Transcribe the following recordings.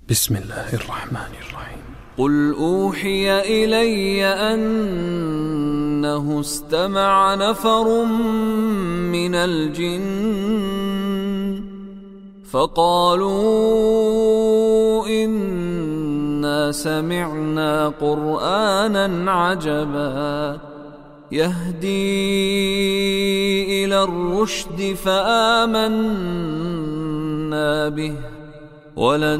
بسم الله الرحمن الرحيم. قل أوحي إلي أنه استمع نفر من الجن فقالوا إنا سمعنا قرآنا عجبا يهدي إلى الرشد فآمنا به ولن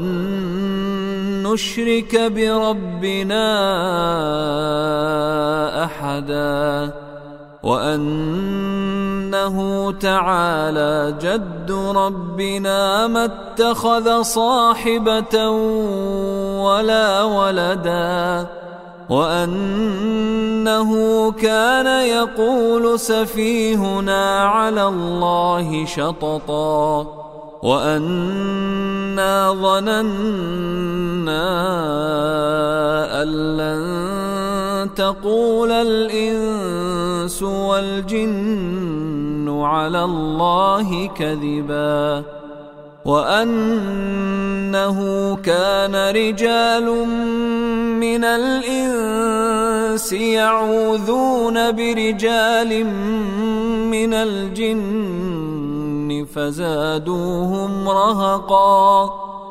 نشرك بربنا أحدا وأنه تعالى جد ربنا ما اتخذ صاحبة ولا ولدا وأنه كان يقول سفيهنا على الله شططا وأنا ظننا أن لن تقول الإنس والجن على الله كذبا وأنه كان رجال من الإنس يعوذون برجال من الجن فزادوهم رهقا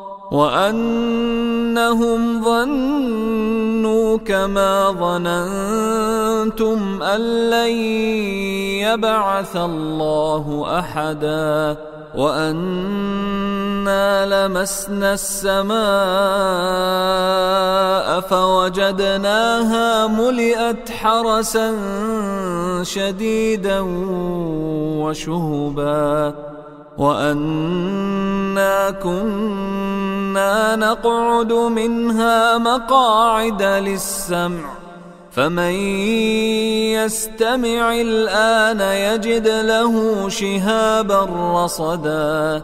وأنهم ظنوا كما ظننتم أن لن يبعث الله أحدا وأنا لمسنا السماء فوجدناها ملئت حرسا شديدا وشهبا وأنا كنا نقعد منها مقاعد للسمع فمن يستمع الآن يجد له شهابا رصدا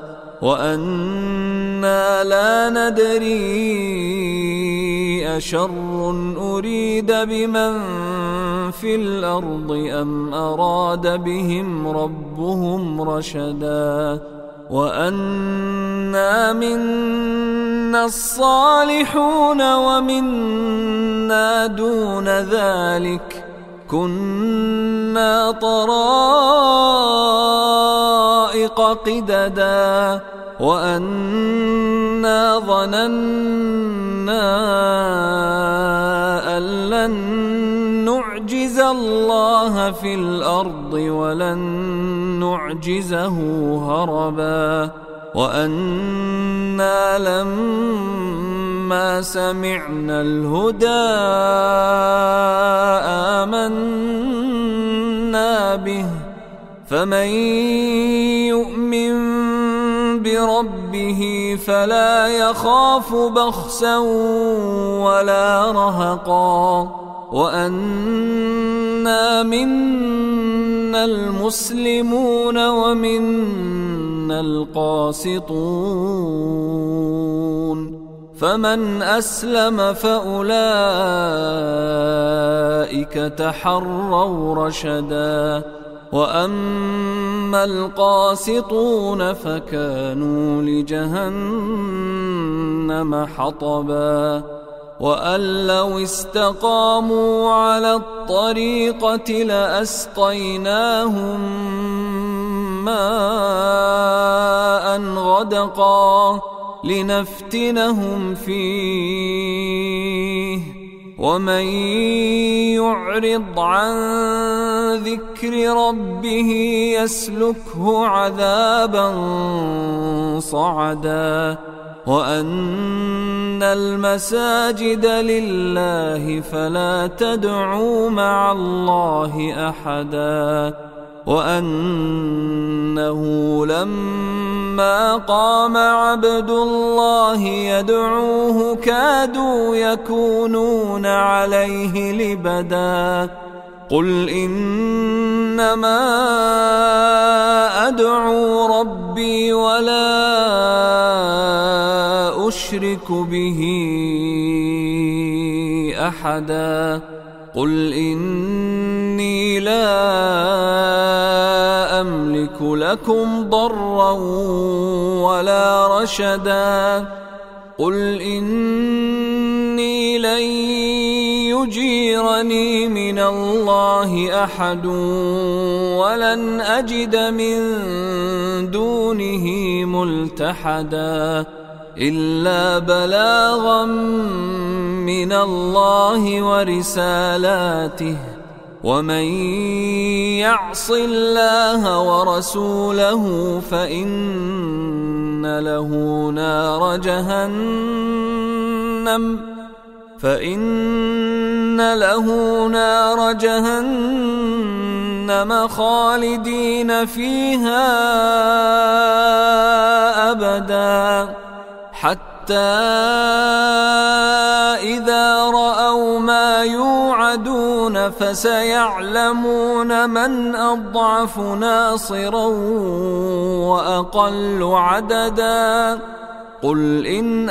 وأنا لا ندري أشر أريد بمن في الأرض أم أراد بهم ربهم رشدا وأنا منا الصالحون ومنا دون ذلك كنا طرائق قددا وأنا ظننا أن لن نعجز الله في الأرض ولن نعجزه هربا وأنا لما سمعنا الهدى آمنا به فمن يؤمن بربه فلا يخاف بخسا ولا رهقا وأنا منا المسلمون ومنا القاسطون فمن أسلم فأولئك تحروا رشدا وأما القاسطون فكانوا لجهنم حطبا وأن لو استقاموا على الطريقة لأسقيناهم ماء غدقا لنفتنهم فيه ومن يعرض عن ذكر ربه يسلكه عذابا صعدا وأن المساجد لله فلا تدعوا مع الله أحدا وأنه لما قام عبد الله يدعوه كادوا يكونون عليه لبدا قل إنما أدعو ربي ولا أشرك به أحدا قل إني لا أملك لكم ضرا ولا رشدا قل إني لن يجيرني من الله أحد ولن أجد من دونه ملتحدا إلا بلاغا من الله ورسالاته ومن يعص الله ورسوله فإن له نار جهنم خالدين فيها أبدا حتى إذا رأوا ما يوعدون فسيعلمون من أضعف ناصرا وأقل عددا قل إن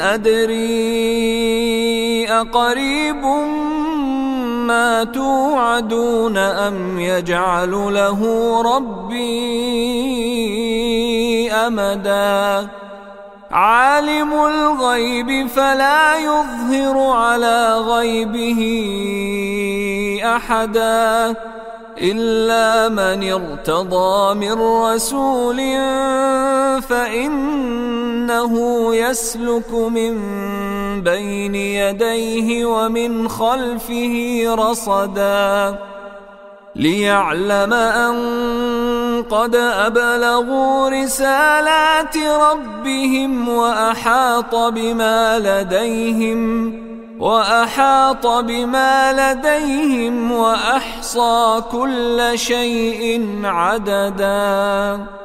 أدري أقريب ما توعدون أم يجعل له ربي أمدا عالم الغيب فلا يظهر على غيبه أحدا إلا من ارتضى من رسول فإنه يسلك من بين يديه ومن خلفه رصدا ليعلم أن قد أبلغوا رسالات ربهم وأحاط بما لديهم وأحصى كل شيء عددا